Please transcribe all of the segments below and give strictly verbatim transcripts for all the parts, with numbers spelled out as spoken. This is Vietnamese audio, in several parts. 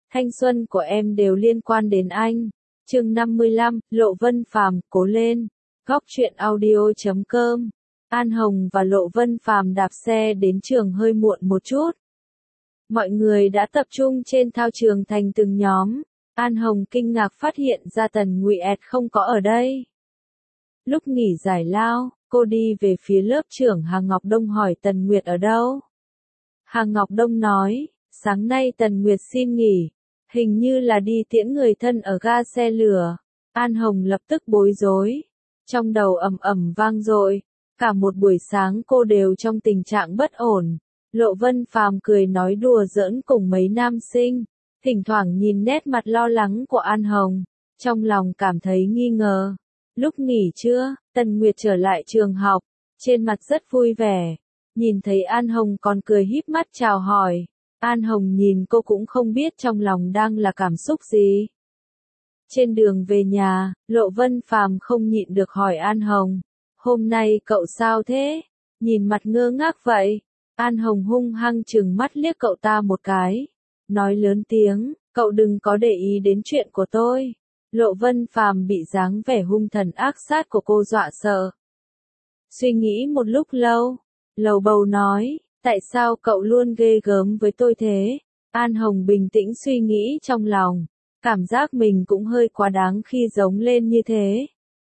thanh xuân của em đều liên quan đến anh. Chương năm mươi lăm, Lộ Vân Phàm, cố lên. Góc truyện audio chấm com. An Hồng và Lộ Vân Phàm đạp xe đến trường hơi muộn một chút. Mọi người đã tập trung trên thao trường thành từng nhóm. An Hồng kinh ngạc phát hiện ra Tần Ngụy ẹt không có ở đây. Lúc nghỉ giải lao, cô đi về phía lớp trưởng Hà Ngọc Đông hỏi Tần Nguyệt ở đâu. Hà Ngọc Đông nói, sáng nay Tần Nguyệt xin nghỉ, hình như là đi tiễn người thân ở ga xe lửa. An Hồng lập tức bối rối, trong đầu ầm ầm vang dội, cả một buổi sáng cô đều trong tình trạng bất ổn. Lộ Vân Phàm cười nói đùa giỡn cùng mấy nam sinh, thỉnh thoảng nhìn nét mặt lo lắng của An Hồng, trong lòng cảm thấy nghi ngờ. Lúc nghỉ trưa, Tần Nguyệt trở lại trường học, trên mặt rất vui vẻ, nhìn thấy An Hồng còn cười híp mắt chào hỏi. An Hồng nhìn cô cũng không biết trong lòng đang là cảm xúc gì. Trên đường về nhà, Lộ Vân Phàm không nhịn được hỏi An Hồng, hôm nay cậu sao thế? Nhìn mặt ngơ ngác vậy. An Hồng hung hăng trừng mắt liếc cậu ta một cái, nói lớn tiếng, cậu đừng có để ý đến chuyện của tôi. Lộ Vân Phàm bị dáng vẻ hung thần ác sát của cô dọa sợ. Suy nghĩ một lúc lâu, lầu bầu nói, tại sao cậu luôn ghê gớm với tôi thế? An Hồng bình tĩnh suy nghĩ trong lòng, cảm giác mình cũng hơi quá đáng khi giống lên như thế.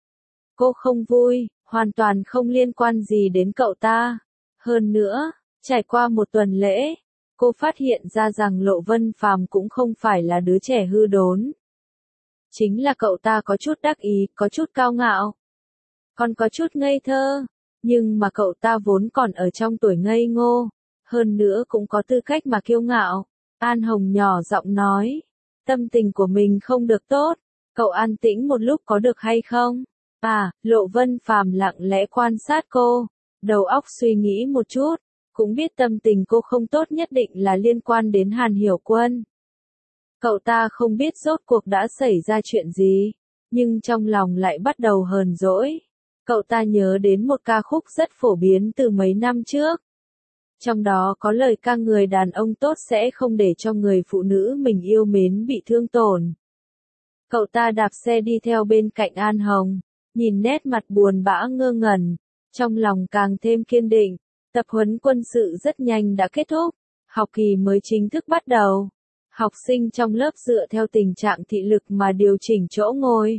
Cô không vui, hoàn toàn không liên quan gì đến cậu ta. Hơn nữa, trải qua một tuần lễ, cô phát hiện ra rằng Lộ Vân Phàm cũng không phải là đứa trẻ hư đốn. Chính là cậu ta có chút đắc ý, có chút cao ngạo, còn có chút ngây thơ, nhưng mà cậu ta vốn còn ở trong tuổi ngây ngô, hơn nữa cũng có tư cách mà kiêu ngạo. An Hồng nhỏ giọng nói, tâm tình của mình không được tốt, cậu an tĩnh một lúc có được hay không? À, Lộ Vân Phàm lặng lẽ quan sát cô, đầu óc suy nghĩ một chút, cũng biết tâm tình cô không tốt nhất định là liên quan đến Hàn Hiểu Quân. Cậu ta không biết rốt cuộc đã xảy ra chuyện gì, nhưng trong lòng lại bắt đầu hờn dỗi. Cậu ta nhớ đến một ca khúc rất phổ biến từ mấy năm trước. Trong đó có lời ca người đàn ông tốt sẽ không để cho người phụ nữ mình yêu mến bị thương tổn. Cậu ta đạp xe đi theo bên cạnh An Hồng, nhìn nét mặt buồn bã ngơ ngẩn, trong lòng càng thêm kiên định. Tập huấn quân sự rất nhanh đã kết thúc, học kỳ mới chính thức bắt đầu. Học sinh trong lớp dựa theo tình trạng thị lực mà điều chỉnh chỗ ngồi.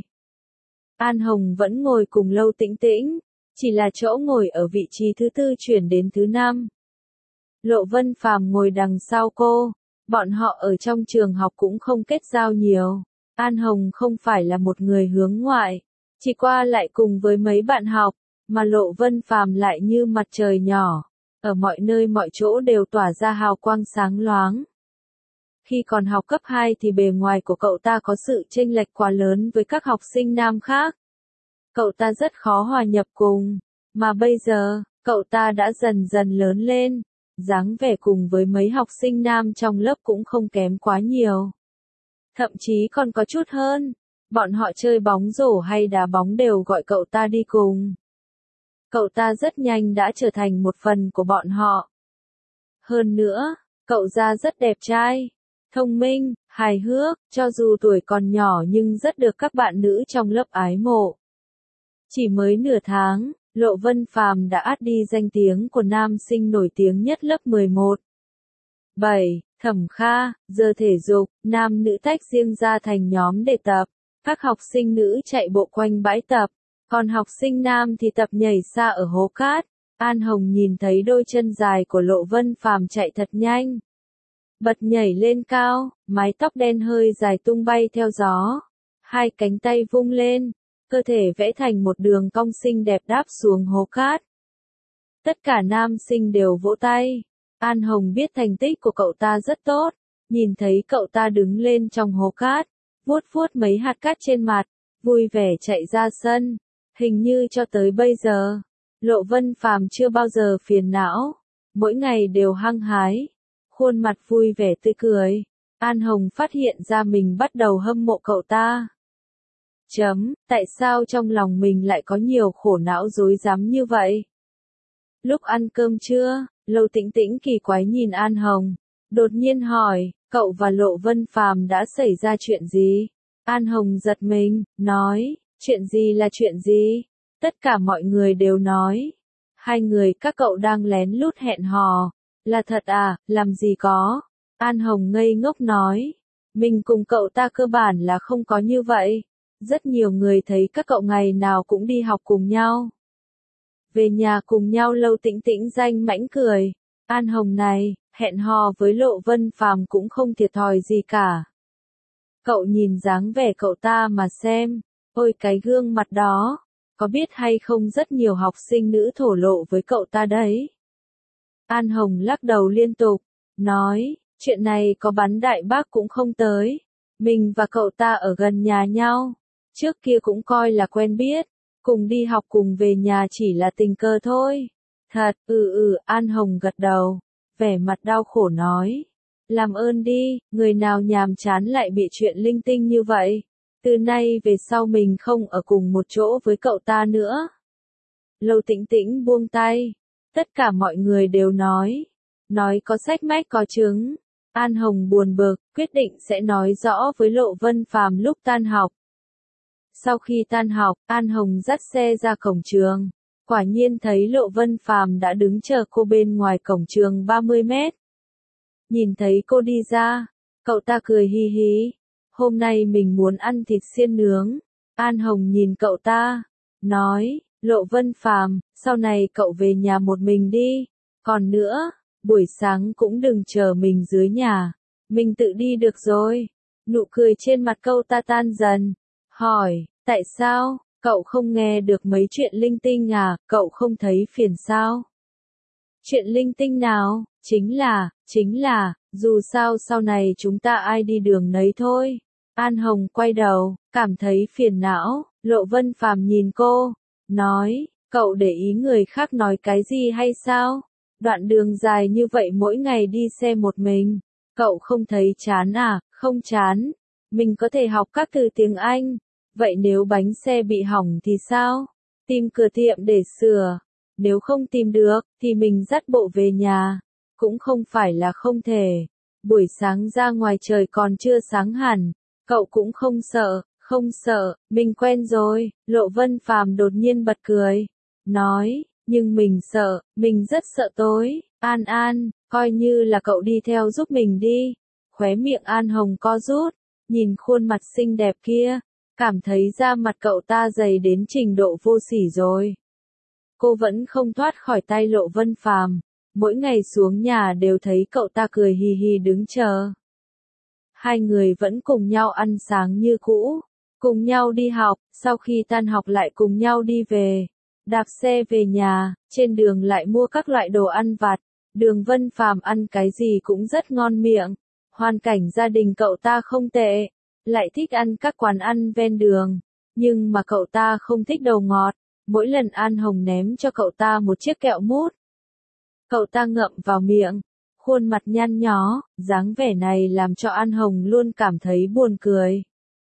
An Hồng vẫn ngồi cùng Lâu Tĩnh Tĩnh, chỉ là chỗ ngồi ở vị trí thứ tư chuyển đến thứ năm. Lộ Vân Phàm ngồi đằng sau cô, bọn họ ở trong trường học cũng không kết giao nhiều. An Hồng không phải là một người hướng ngoại, chỉ qua lại cùng với mấy bạn học, mà Lộ Vân Phàm lại như mặt trời nhỏ, ở mọi nơi mọi chỗ đều tỏa ra hào quang sáng loáng. Khi còn học cấp hai thì bề ngoài của cậu ta có sự chênh lệch quá lớn với các học sinh nam khác. Cậu ta rất khó hòa nhập cùng, mà bây giờ, cậu ta đã dần dần lớn lên, dáng vẻ cùng với mấy học sinh nam trong lớp cũng không kém quá nhiều. Thậm chí còn có chút hơn, bọn họ chơi bóng rổ hay đá bóng đều gọi cậu ta đi cùng. Cậu ta rất nhanh đã trở thành một phần của bọn họ. Hơn nữa, cậu ta rất đẹp trai, thông minh, hài hước, cho dù tuổi còn nhỏ nhưng rất được các bạn nữ trong lớp ái mộ. Chỉ mới nửa tháng, Lộ Vân Phàm đã át đi danh tiếng của nam sinh nổi tiếng nhất lớp mười một. bảy. Thẩm Kha, giờ thể dục, nam nữ tách riêng ra thành nhóm để tập. Các học sinh nữ chạy bộ quanh bãi tập, còn học sinh nam thì tập nhảy xa ở hố cát. An Hồng nhìn thấy đôi chân dài của Lộ Vân Phàm chạy thật nhanh, bật nhảy lên cao, mái tóc đen hơi dài tung bay theo gió, hai cánh tay vung lên, cơ thể vẽ thành một đường cong xinh đẹp đáp xuống hố cát. Tất cả nam sinh đều vỗ tay. An Hồng biết thành tích của cậu ta rất tốt, nhìn thấy cậu ta đứng lên trong hố cát, vuốt vuốt mấy hạt cát trên mặt, vui vẻ chạy ra sân. Hình như cho tới bây giờ, Lộ Vân Phàm chưa bao giờ phiền não, mỗi ngày đều hăng hái, khuôn mặt vui vẻ tươi cười. An Hồng phát hiện ra mình bắt đầu hâm mộ cậu ta. Chấm, tại sao trong lòng mình lại có nhiều khổ não rối rắm như vậy? Lúc ăn cơm trưa, Lâu Tĩnh Tĩnh kỳ quái nhìn An Hồng, đột nhiên hỏi, cậu và Lộ Vân Phàm đã xảy ra chuyện gì? An Hồng giật mình, nói, chuyện gì là chuyện gì? Tất cả mọi người đều nói, hai người các cậu đang lén lút hẹn hò. Là thật à, làm gì có? An Hồng ngây ngốc nói, mình cùng cậu ta cơ bản là không có như vậy. Rất nhiều người thấy các cậu ngày nào cũng đi học cùng nhau. Về nhà cùng nhau. Lâu Tĩnh Tĩnh danh mãnh cười. An Hồng này, hẹn hò với Lộ Vân Phàm cũng không thiệt thòi gì cả. Cậu nhìn dáng vẻ cậu ta mà xem, ôi cái gương mặt đó, có biết hay không rất nhiều học sinh nữ thổ lộ với cậu ta đấy. An Hồng lắc đầu liên tục, nói, chuyện này có bắn đại bác cũng không tới. Mình và cậu ta ở gần nhà nhau, trước kia cũng coi là quen biết, cùng đi học cùng về nhà chỉ là tình cờ thôi. Thật, ừ ừ, An Hồng gật đầu, vẻ mặt đau khổ nói. Làm ơn đi, người nào nhàm chán lại bị chuyện linh tinh như vậy. Từ nay về sau mình không ở cùng một chỗ với cậu ta nữa. Lâu Tĩnh Tĩnh buông tay. Tất cả mọi người đều nói. Nói có sách mách có chứng. An Hồng buồn bực, quyết định sẽ nói rõ với Lộ Vân Phàm lúc tan học. Sau khi tan học, An Hồng dắt xe ra cổng trường. Quả nhiên thấy Lộ Vân Phàm đã đứng chờ cô bên ngoài cổng trường ba mươi mét. Nhìn thấy cô đi ra, cậu ta cười hi hi. Hôm nay mình muốn ăn thịt xiên nướng. An Hồng nhìn cậu ta, nói, Lộ Vân Phàm, sau này cậu về nhà một mình đi. Còn nữa, buổi sáng cũng đừng chờ mình dưới nhà. Mình tự đi được rồi. Nụ cười trên mặt cậu ta tan dần. Hỏi, tại sao, cậu không nghe được mấy chuyện linh tinh à, cậu không thấy phiền sao? Chuyện linh tinh nào? Chính là, chính là, dù sao sau này chúng ta ai đi đường nấy thôi. An Hồng quay đầu, cảm thấy phiền não. Lộ Vân Phàm nhìn cô, nói, cậu để ý người khác nói cái gì hay sao? Đoạn đường dài như vậy mỗi ngày đi xe một mình, cậu không thấy chán à? Không chán, mình có thể học các từ tiếng Anh. Vậy nếu bánh xe bị hỏng thì sao? Tìm cửa tiệm để sửa. Nếu không tìm được, thì mình dắt bộ về nhà. Cũng không phải là không thể. Buổi sáng ra ngoài trời còn chưa sáng hẳn. Cậu cũng không sợ, không sợ, mình quen rồi. Lộ Vân Phàm đột nhiên bật cười. Nói, nhưng mình sợ, mình rất sợ tối. An An, coi như là cậu đi theo giúp mình đi. Khóe miệng An Hồng co rút. Nhìn khuôn mặt xinh đẹp kia. Cảm thấy da mặt cậu ta dày đến trình độ vô sỉ rồi. Cô vẫn không thoát khỏi tay Lộ Vân Phàm. Mỗi ngày xuống nhà đều thấy cậu ta cười hì hì đứng chờ. Hai người vẫn cùng nhau ăn sáng như cũ, cùng nhau đi học, sau khi tan học lại cùng nhau đi về. Đạp xe về nhà, trên đường lại mua các loại đồ ăn vặt. Đường Vân Phàm ăn cái gì cũng rất ngon miệng. Hoàn cảnh gia đình cậu ta không tệ, lại thích ăn các quán ăn ven đường. Nhưng mà cậu ta không thích đồ ngọt. Mỗi lần An Hồng ném cho cậu ta một chiếc kẹo mút, cậu ta ngậm vào miệng, khuôn mặt nhăn nhó, dáng vẻ này làm cho An Hồng luôn cảm thấy buồn cười.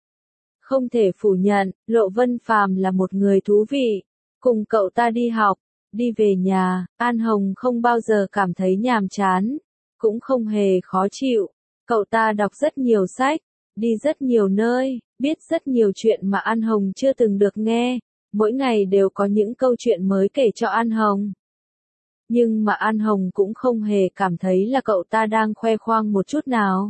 Không thể phủ nhận, Lộ Vân Phàm là một người thú vị. Cùng cậu ta đi học, đi về nhà, An Hồng không bao giờ cảm thấy nhàm chán, cũng không hề khó chịu. Cậu ta đọc rất nhiều sách, đi rất nhiều nơi, biết rất nhiều chuyện mà An Hồng chưa từng được nghe. Mỗi ngày đều có những câu chuyện mới kể cho An Hồng. Nhưng mà An Hồng cũng không hề cảm thấy là cậu ta đang khoe khoang một chút nào.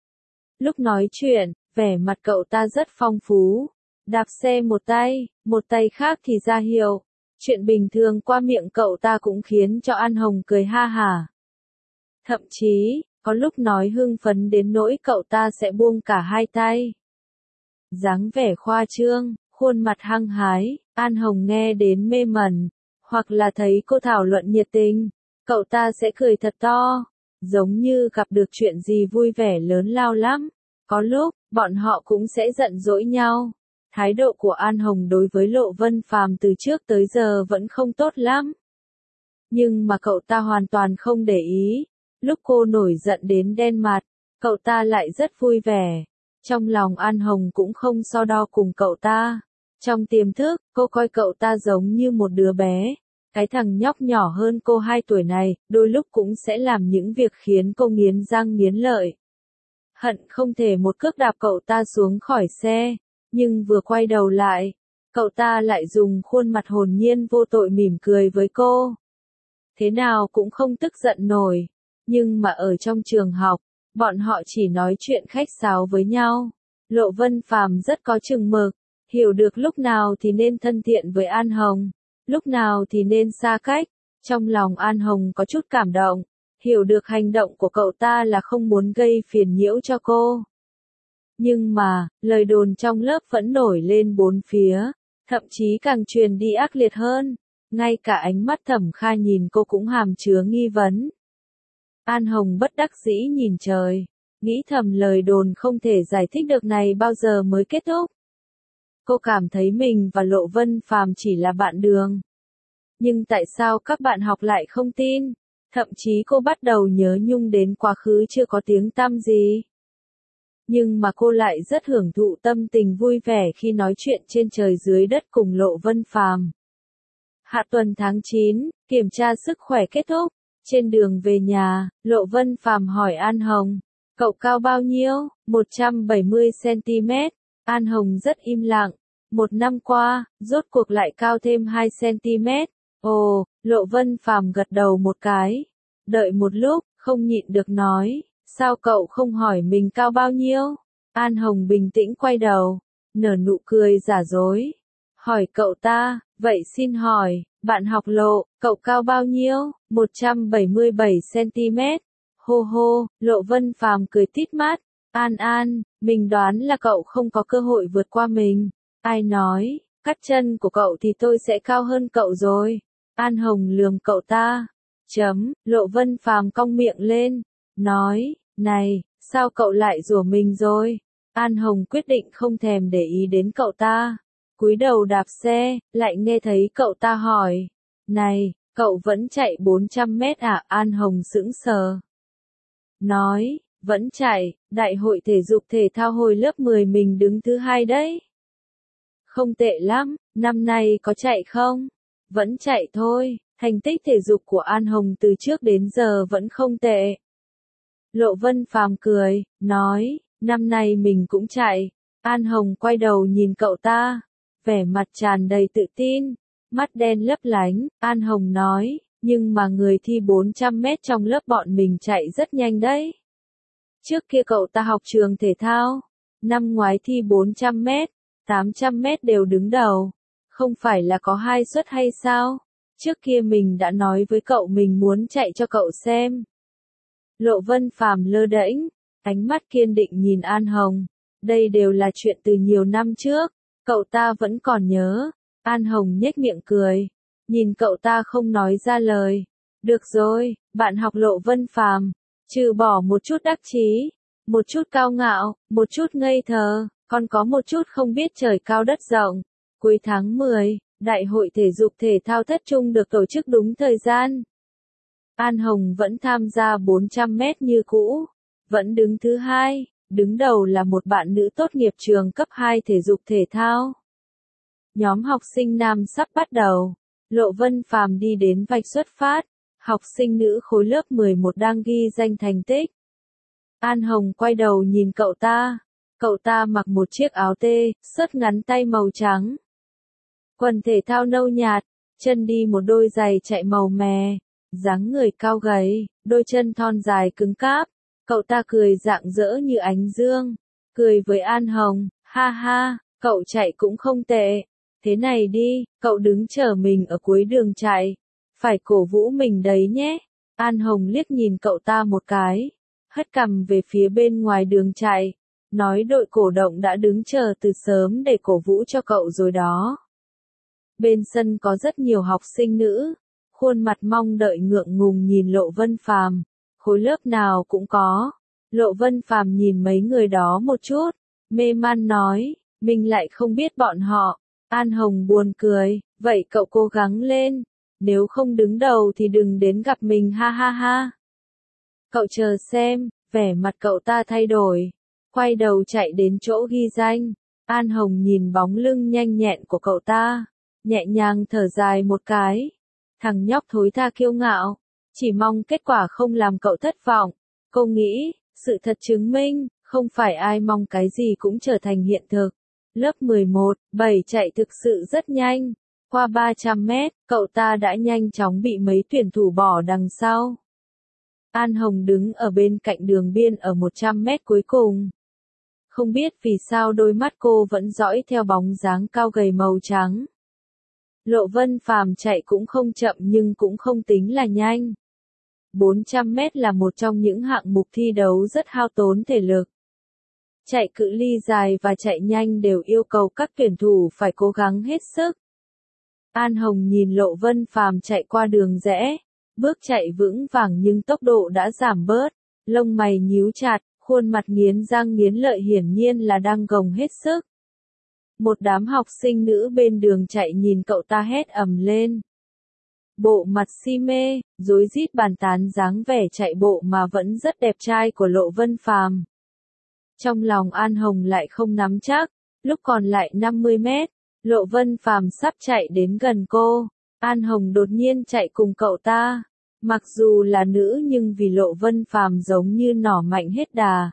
Lúc nói chuyện, vẻ mặt cậu ta rất phong phú. Đạp xe một tay, một tay khác thì ra hiệu. Chuyện bình thường qua miệng cậu ta cũng khiến cho An Hồng cười ha hả. Thậm chí, có lúc nói hưng phấn đến nỗi cậu ta sẽ buông cả hai tay. Dáng vẻ khoa trương, khuôn mặt hăng hái, An Hồng nghe đến mê mẩn. Hoặc là thấy cô thảo luận nhiệt tình, cậu ta sẽ cười thật to, giống như gặp được chuyện gì vui vẻ lớn lao lắm. Có lúc, bọn họ cũng sẽ giận dỗi nhau. Thái độ của An Hồng đối với Lộ Vân Phàm từ trước tới giờ vẫn không tốt lắm. Nhưng mà cậu ta hoàn toàn không để ý. Lúc cô nổi giận đến đen mặt, cậu ta lại rất vui vẻ. Trong lòng An Hồng cũng không so đo cùng cậu ta. Trong tiềm thức, cô coi cậu ta giống như một đứa bé. Cái thằng nhóc nhỏ hơn cô hai tuổi này, đôi lúc cũng sẽ làm những việc khiến cô nghiến răng nghiến lợi. hận không thể một cước đạp cậu ta xuống khỏi xe, nhưng vừa quay đầu lại, cậu ta lại dùng khuôn mặt hồn nhiên vô tội mỉm cười với cô. Thế nào cũng không tức giận nổi, nhưng mà ở trong trường học, bọn họ chỉ nói chuyện khách sáo với nhau. Lộ Vân Phàm rất có chừng mực, hiểu được lúc nào thì nên thân thiện với An Hồng, lúc nào thì nên xa cách. Trong lòng An Hồng có chút cảm động, hiểu được hành động của cậu ta là không muốn gây phiền nhiễu cho cô. Nhưng mà, lời đồn trong lớp vẫn nổi lên bốn phía, thậm chí càng truyền đi ác liệt hơn. Ngay cả ánh mắt Thẩm Kha nhìn cô cũng hàm chứa nghi vấn. An Hồng bất đắc dĩ nhìn trời, nghĩ thầm lời đồn không thể giải thích được này bao giờ mới kết thúc. Cô cảm thấy mình và Lộ Vân Phàm chỉ là bạn đường. Nhưng tại sao các bạn học lại không tin? Thậm chí cô bắt đầu nhớ nhung đến quá khứ chưa có tiếng tăm gì. Nhưng mà cô lại rất hưởng thụ tâm tình vui vẻ khi nói chuyện trên trời dưới đất cùng Lộ Vân Phàm. Hạ tuần tháng chín, kiểm tra sức khỏe kết thúc. Trên đường về nhà, Lộ Vân Phàm hỏi An Hồng, cậu cao bao nhiêu? một trăm bảy mươi xăng-ti-mét. An Hồng rất im lặng. Một năm qua, rốt cuộc lại cao thêm hai xăng-ti-mét. Ồ, Lộ Vân Phàm gật đầu một cái. Đợi một lúc, không nhịn được nói, sao cậu không hỏi mình cao bao nhiêu? An Hồng bình tĩnh quay đầu, nở nụ cười giả dối. Hỏi cậu ta, vậy xin hỏi, bạn học Lộ, cậu cao bao nhiêu? một trăm bảy mươi bảy xăng-ti-mét. Hô hô, Lộ Vân Phàm cười tít mắt. An An, mình đoán là cậu không có cơ hội vượt qua mình. Ai nói, cắt chân của cậu thì tôi sẽ cao hơn cậu rồi. An Hồng lườm cậu ta. Chấm, Lộ Vân Phàm cong miệng lên, nói, này, sao cậu lại rủa mình rồi? An Hồng quyết định không thèm để ý đến cậu ta. Cúi đầu đạp xe, lại nghe thấy cậu ta hỏi, này, cậu vẫn chạy bốn trăm mét à? An Hồng sững sờ. Nói, vẫn chạy, đại hội thể dục thể thao hồi lớp mười mình đứng thứ hai đấy. Không tệ lắm, năm nay có chạy không? Vẫn chạy thôi, thành tích thể dục của An Hồng từ trước đến giờ vẫn không tệ. Lộ Vân Phàm cười, nói, năm nay mình cũng chạy. An Hồng quay đầu nhìn cậu ta, vẻ mặt tràn đầy tự tin, mắt đen lấp lánh. An Hồng nói, nhưng mà người thi bốn trăm mét trong lớp bọn mình chạy rất nhanh đấy. Trước kia cậu ta học trường thể thao, năm ngoái thi bốn trăm mét, tám trăm mét đều đứng đầu. Không phải là có hai suất hay sao? Trước kia mình đã nói với cậu mình muốn chạy cho cậu xem. Lộ Vân Phàm lơ đễnh, ánh mắt kiên định nhìn An Hồng. Đây đều là chuyện từ nhiều năm trước, cậu ta vẫn còn nhớ. An Hồng nhếch miệng cười, nhìn cậu ta không nói ra lời. Được rồi, bạn học Lộ Vân Phàm, trừ bỏ một chút đắc chí, một chút cao ngạo, một chút ngây thơ, còn có một chút không biết trời cao đất rộng. Cuối tháng mười, Đại hội thể dục thể thao Thất Trung được tổ chức đúng thời gian. An Hồng vẫn tham gia bốn trăm mét như cũ, vẫn đứng thứ hai, đứng đầu là một bạn nữ tốt nghiệp trường cấp hai thể dục thể thao. Nhóm học sinh nam sắp bắt đầu, Lộ Vân Phàm đi đến vạch xuất phát, học sinh nữ khối lớp mười một đang ghi danh thành tích. An Hồng quay đầu nhìn cậu ta, cậu ta mặc một chiếc áo tê, sớt ngắn tay màu trắng. Quần thể thao nâu nhạt, chân đi một đôi giày chạy màu mè, dáng người cao gầy, đôi chân thon dài cứng cáp. Cậu ta cười rạng rỡ như ánh dương, cười với An Hồng, ha ha, cậu chạy cũng không tệ. Thế này đi, cậu đứng chờ mình ở cuối đường chạy, phải cổ vũ mình đấy nhé. An Hồng liếc nhìn cậu ta một cái, hất cằm về phía bên ngoài đường chạy, nói đội cổ động đã đứng chờ từ sớm để cổ vũ cho cậu rồi đó. Bên sân có rất nhiều học sinh nữ, khuôn mặt mong đợi ngượng ngùng nhìn Lộ Vân Phàm, khối lớp nào cũng có. Lộ Vân Phàm nhìn mấy người đó một chút, mê man nói, mình lại không biết bọn họ. An Hồng buồn cười, vậy cậu cố gắng lên, nếu không đứng đầu thì đừng đến gặp mình ha ha ha. Cậu chờ xem, vẻ mặt cậu ta thay đổi, quay đầu chạy đến chỗ ghi danh. An Hồng nhìn bóng lưng nhanh nhẹn của cậu ta, nhẹ nhàng thở dài một cái. Thằng nhóc thối tha kiêu ngạo, chỉ mong kết quả không làm cậu thất vọng. Cô nghĩ, sự thật chứng minh, Không phải ai mong cái gì cũng trở thành hiện thực. Lớp mười một, bảy chạy thực sự rất nhanh. Qua ba trăm mét, cậu ta đã nhanh chóng bị mấy tuyển thủ bỏ đằng sau. An Hồng đứng ở bên cạnh đường biên ở một trăm mét cuối cùng. Không biết vì sao đôi mắt cô vẫn dõi theo bóng dáng cao gầy màu trắng. Lộ Vân Phàm chạy cũng không chậm nhưng cũng không tính là nhanh. bốn trăm mét là một trong những hạng mục thi đấu rất hao tốn thể lực. Chạy cự ly dài và chạy nhanh đều yêu cầu các tuyển thủ phải cố gắng hết sức. An Hồng nhìn Lộ Vân Phàm chạy qua đường rẽ, bước chạy vững vàng nhưng tốc độ đã giảm bớt, lông mày nhíu chặt, khuôn mặt nghiến răng nghiến lợi hiển nhiên là đang gồng hết sức. Một đám học sinh nữ bên đường chạy nhìn cậu ta hét ầm lên. Bộ mặt si mê, rối rít bàn tán dáng vẻ chạy bộ mà vẫn rất đẹp trai của Lộ Vân Phàm. Trong lòng An Hồng lại không nắm chắc, lúc còn lại năm mươi mét, Lộ Vân Phàm sắp chạy đến gần cô, An Hồng đột nhiên chạy cùng cậu ta. Mặc dù là nữ nhưng vì Lộ Vân Phàm giống như nỏ mạnh hết đà.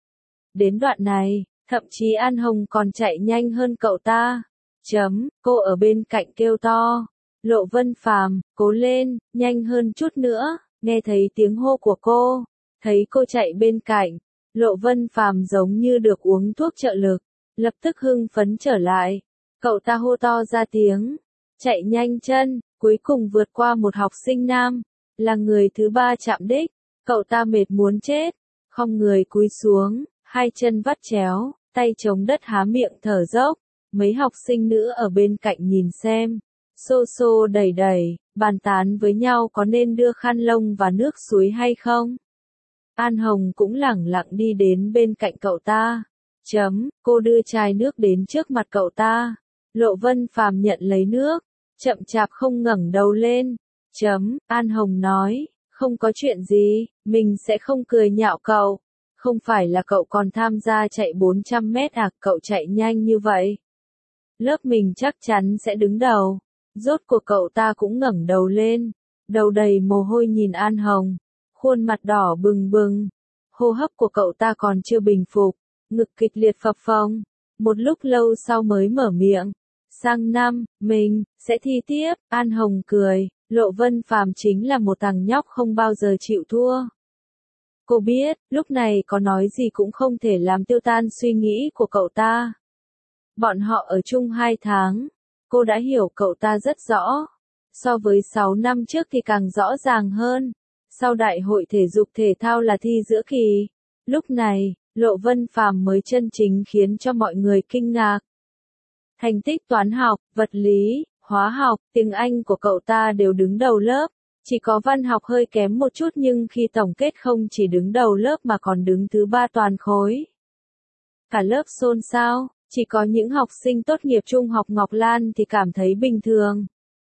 Đến đoạn này, thậm chí An Hồng còn chạy nhanh hơn cậu ta. Chấm, cô ở bên cạnh kêu to. Lộ Vân Phàm, cố lên, nhanh hơn chút nữa, nghe thấy tiếng hô của cô. Thấy cô chạy bên cạnh, Lộ Vân Phàm giống như được uống thuốc trợ lực, lập tức hưng phấn trở lại. Cậu ta hô to ra tiếng, chạy nhanh chân, cuối cùng vượt qua một học sinh nam, là người thứ ba chạm đích. Cậu ta mệt muốn chết, khom người cúi xuống, hai chân vắt chéo, tay chống đất há miệng thở dốc. Mấy học sinh nữ ở bên cạnh nhìn xem, xô xô đẩy đẩy, bàn tán với nhau có nên đưa khăn lông và nước suối hay không. An Hồng cũng lẳng lặng đi đến bên cạnh cậu ta. Chấm, cô đưa chai nước đến trước mặt cậu ta. Lộ Vân Phàm nhận lấy nước, chậm chạp không ngẩng đầu lên. Chấm, An Hồng nói, không có chuyện gì, mình sẽ không cười nhạo cậu. Không phải là cậu còn tham gia chạy bốn trăm mét à, cậu chạy nhanh như vậy. Lớp mình chắc chắn sẽ đứng đầu. Rốt cuộc cậu ta cũng ngẩng đầu lên, đầu đầy mồ hôi nhìn An Hồng, khuôn mặt đỏ bừng bừng. Hô hấp của cậu ta còn chưa bình phục, ngực kịch liệt phập phồng. Một lúc lâu sau mới mở miệng. Sang năm, mình sẽ thi tiếp. An Hồng cười, Lộ Vân Phàm chính là một thằng nhóc không bao giờ chịu thua. Cô biết, lúc này có nói gì cũng không thể làm tiêu tan suy nghĩ của cậu ta. Bọn họ ở chung hai tháng, cô đã hiểu cậu ta rất rõ. So với sáu năm trước thì càng rõ ràng hơn. Sau đại hội thể dục thể thao là thi giữa kỳ. Lúc này, Lộ Vân Phàm mới chân chính khiến cho mọi người kinh ngạc. Thành tích toán học, vật lý, hóa học, tiếng Anh của cậu ta đều đứng đầu lớp. Chỉ có văn học hơi kém một chút nhưng khi tổng kết không chỉ đứng đầu lớp mà còn đứng thứ ba toàn khối. Cả lớp xôn xao, chỉ có những học sinh tốt nghiệp trung học Ngọc Lan thì cảm thấy bình thường.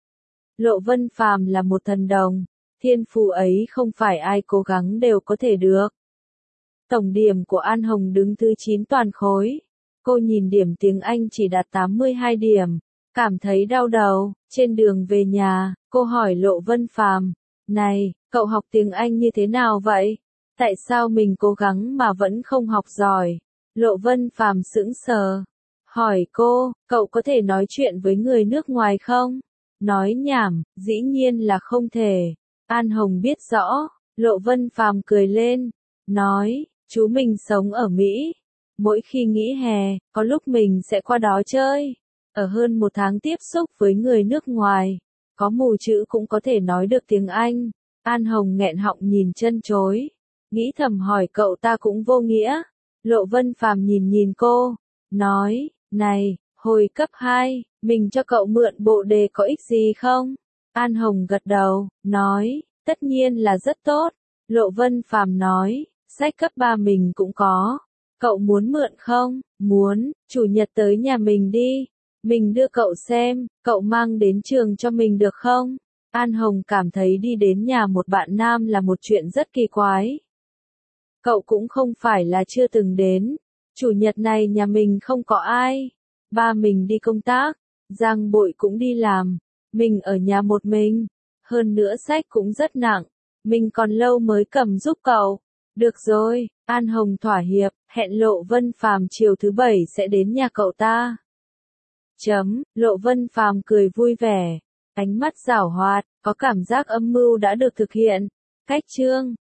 Lộ Vân Phàm là một thần đồng, thiên phú ấy không phải ai cố gắng đều có thể được. Tổng điểm của An Hồng đứng thứ chín toàn khối. Cô nhìn điểm tiếng Anh chỉ đạt tám mươi hai điểm, cảm thấy đau đầu. Trên đường về nhà, cô hỏi Lộ Vân Phàm, này, cậu học tiếng Anh như thế nào vậy? Tại sao mình cố gắng mà vẫn không học giỏi? Lộ Vân Phàm sững sờ, hỏi cô, cậu có thể nói chuyện với người nước ngoài không? Nói nhảm, dĩ nhiên là không thể. An Hồng biết rõ, Lộ Vân Phàm cười lên, nói, chú mình sống ở Mỹ. Mỗi khi nghỉ hè, có lúc mình sẽ qua đó chơi. Ở hơn một tháng tiếp xúc với người nước ngoài, có mù chữ cũng có thể nói được tiếng Anh. An Hồng nghẹn họng nhìn chân chối, nghĩ thầm hỏi cậu ta cũng vô nghĩa. Lộ Vân Phàm nhìn nhìn cô, nói, này, hồi cấp hai, mình cho cậu mượn bộ đề có ích gì không? An Hồng gật đầu, nói, tất nhiên là rất tốt. Lộ Vân Phàm nói, sách cấp ba mình cũng có. Cậu muốn mượn không? Muốn, chủ nhật tới nhà mình đi. Mình đưa cậu xem, cậu mang đến trường cho mình được không? An Hồng cảm thấy đi đến nhà một bạn nam là một chuyện rất kỳ quái. Cậu cũng không phải là chưa từng đến. Chủ nhật này nhà mình không có ai. Ba mình đi công tác, Giang Bội cũng đi làm. Mình ở nhà một mình. Hơn nữa sách cũng rất nặng. Mình còn lâu mới cầm giúp cậu. Được rồi, An Hồng thỏa hiệp, hẹn Lộ Vân Phàm chiều thứ bảy sẽ đến nhà cậu ta. Chấm, Lộ Vân Phàm cười vui vẻ, ánh mắt giảo hoạt, có cảm giác âm mưu đã được thực hiện. Cách chương